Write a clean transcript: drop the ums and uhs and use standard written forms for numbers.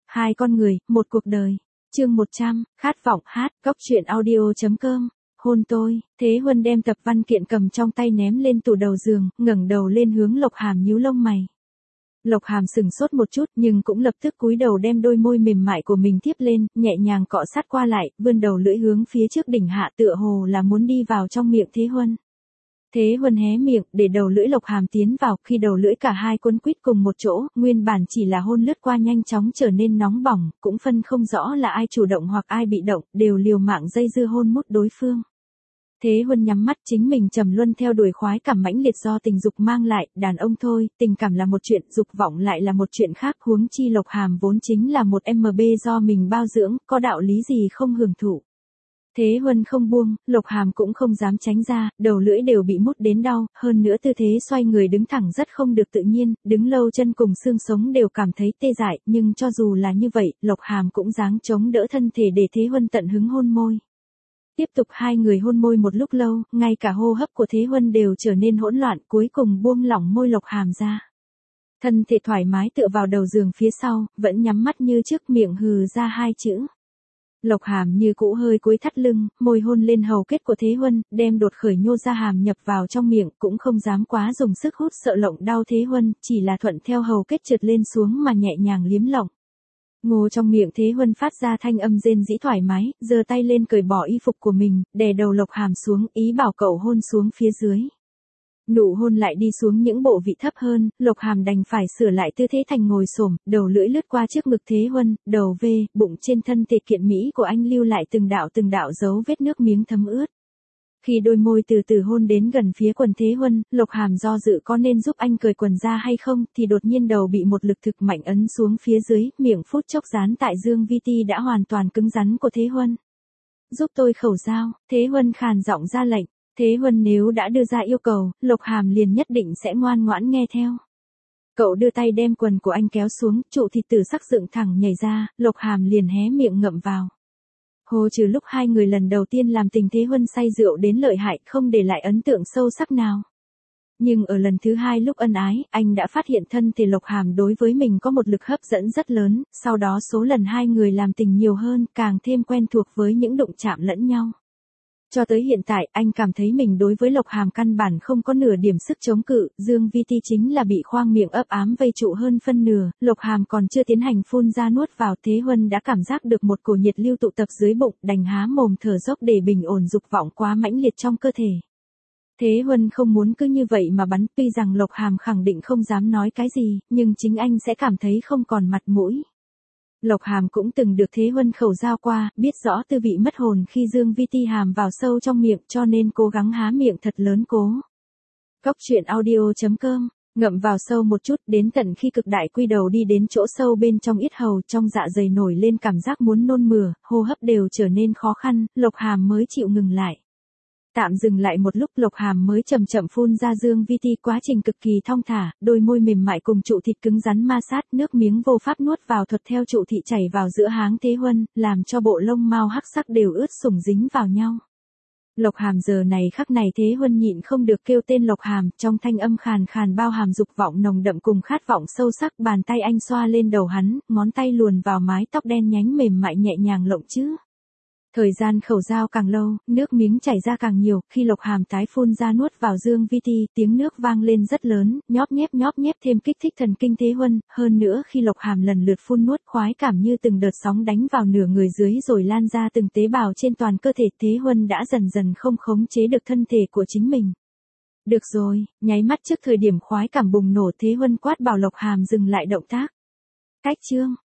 Hai con người, một cuộc đời. Chương 100, khát vọng hát, góc truyện audio.com. Hôn tôi. Thế Huân đem tập văn kiện cầm trong tay ném lên tủ đầu giường, ngẩng đầu lên hướng Lộc Hàm nhíu lông mày. Lộc Hàm sừng sốt một chút nhưng cũng lập tức cúi đầu đem đôi môi mềm mại của mình tiếp lên, nhẹ nhàng cọ sát qua lại, vươn đầu lưỡi hướng phía trước đỉnh hạ tựa hồ là muốn đi vào trong miệng Thế Huân. Thế Huân hé miệng, để đầu lưỡi Lộc Hàm tiến vào, khi đầu lưỡi cả hai quấn quýt cùng một chỗ, nguyên bản chỉ là hôn lướt qua nhanh chóng trở nên nóng bỏng, cũng phân không rõ là ai chủ động hoặc ai bị động, đều liều mạng dây dưa hôn mút đối phương. Thế Huân nhắm mắt, chính mình trầm luân theo đuổi khoái cảm mãnh liệt do tình dục mang lại, đàn ông thôi, tình cảm là một chuyện, dục vọng lại là một chuyện khác, huống chi Lộc Hàm vốn chính là một MB do mình bao dưỡng, có đạo lý gì không hưởng thụ. Thế Huân không buông, Lộc Hàm cũng không dám tránh ra, đầu lưỡi đều bị mút đến đau, hơn nữa tư thế xoay người đứng thẳng rất không được tự nhiên, đứng lâu chân cùng xương sống đều cảm thấy tê dại, nhưng cho dù là như vậy, Lộc Hàm cũng dáng chống đỡ thân thể để Thế Huân tận hứng hôn môi. Tiếp tục hai người hôn môi một lúc lâu, ngay cả hô hấp của Thế Huân đều trở nên hỗn loạn, cuối cùng buông lỏng môi Lộc Hàm ra. Thân thể thoải mái tựa vào đầu giường phía sau, vẫn nhắm mắt như trước, miệng hừ ra hai chữ. Lộc Hàm như cũ hơi cúi thắt lưng, môi hôn lên hầu kết của Thế Huân, đem đột khởi nhô ra hàm nhập vào trong miệng, cũng không dám quá dùng sức hút sợ lộng đau Thế Huân, chỉ là thuận theo hầu kết trượt lên xuống mà nhẹ nhàng liếm lộng. Ngô trong miệng Thế Huân phát ra thanh âm rên rỉ thoải mái, giơ tay lên cởi bỏ y phục của mình, đè đầu Lộc Hàm xuống, ý bảo cậu hôn xuống phía dưới. Nụ hôn lại đi xuống những bộ vị thấp hơn, Lộc Hàm đành phải sửa lại tư thế thành ngồi xổm, đầu lưỡi lướt qua trước ngực Thế Huân, đầu về, bụng trên thân thể kiện mỹ của anh lưu lại từng đạo dấu vết nước miếng thấm ướt. Khi đôi môi từ từ hôn đến gần phía quần Thế Huân, Lộc Hàm do dự có nên giúp anh cởi quần ra hay không, thì đột nhiên đầu bị một lực thực mạnh ấn xuống phía dưới, miệng phút chốc dán tại dương vi ti đã hoàn toàn cứng rắn của Thế Huân. Giúp tôi khẩu dao, Thế Huân khàn giọng ra lệnh. Thế Huân nếu đã đưa ra yêu cầu, Lộc Hàm liền nhất định sẽ ngoan ngoãn nghe theo. Cậu đưa tay đem quần của anh kéo xuống, trụ thịt tử sắc dựng thẳng nhảy ra, Lộc Hàm liền hé miệng ngậm vào. Hồ trừ lúc hai người lần đầu tiên làm tình Thế Huân say rượu đến lợi hại, không để lại ấn tượng sâu sắc nào. Nhưng ở lần thứ hai lúc ân ái, anh đã phát hiện thân thể Lộc Hàm đối với mình có một lực hấp dẫn rất lớn, sau đó số lần hai người làm tình nhiều hơn, càng thêm quen thuộc với những đụng chạm lẫn nhau. Cho tới hiện tại, anh cảm thấy mình đối với Lộc Hàm căn bản không có nửa điểm sức chống cự, dương vi ti chính là bị khoang miệng ấp ám vây trụ hơn phân nửa, Lộc Hàm còn chưa tiến hành phun ra nuốt vào, Thế Huân đã cảm giác được một cổ nhiệt lưu tụ tập dưới bụng, đành há mồm thở dốc để bình ổn dục vọng quá mãnh liệt trong cơ thể. Thế Huân không muốn cứ như vậy mà bắn, tuy rằng Lộc Hàm khẳng định không dám nói cái gì, nhưng chính anh sẽ cảm thấy không còn mặt mũi. Lộc Hàm cũng từng được Thế Huân khẩu giao qua, biết rõ tư vị mất hồn khi dương vi ti hàm vào sâu trong miệng, cho nên cố gắng há miệng thật lớn cố. Góc truyện audio.com, ngậm vào sâu một chút, đến tận khi cực đại quy đầu đi đến chỗ sâu bên trong yết hầu, trong dạ dày nổi lên cảm giác muốn nôn mửa, hô hấp đều trở nên khó khăn, Lộc Hàm mới chịu ngừng lại. Tạm dừng lại một lúc, Lộc Hàm mới chậm chậm phun ra dương vi ti, quá trình cực kỳ thong thả, đôi môi mềm mại cùng trụ thịt cứng rắn ma sát, nước miếng vô pháp nuốt vào thuật theo trụ thị chảy vào giữa háng Thế Huân, làm cho bộ lông mao hắc sắc đều ướt sũng dính vào nhau. Lộc Hàm giờ này khắc này Thế Huân nhịn không được kêu tên Lộc Hàm, trong thanh âm khàn khàn bao hàm dục vọng nồng đậm cùng khát vọng sâu sắc, bàn tay anh xoa lên đầu hắn, ngón tay luồn vào mái tóc đen nhánh mềm mại nhẹ nhàng lộng chứ. Thời gian khẩu dao càng lâu, nước miếng chảy ra càng nhiều, khi Lộc Hàm tái phun ra nuốt vào dương vi ti, tiếng nước vang lên rất lớn, nhóp nhép thêm kích thích thần kinh Thế Huân, hơn nữa khi Lộc Hàm lần lượt phun nuốt, khoái cảm như từng đợt sóng đánh vào nửa người dưới rồi lan ra từng tế bào trên toàn cơ thể, Thế Huân đã dần dần không khống chế được thân thể của chính mình. Được rồi, nháy mắt trước thời điểm khoái cảm bùng nổ, Thế Huân quát bảo Lộc Hàm dừng lại động tác. Cách chương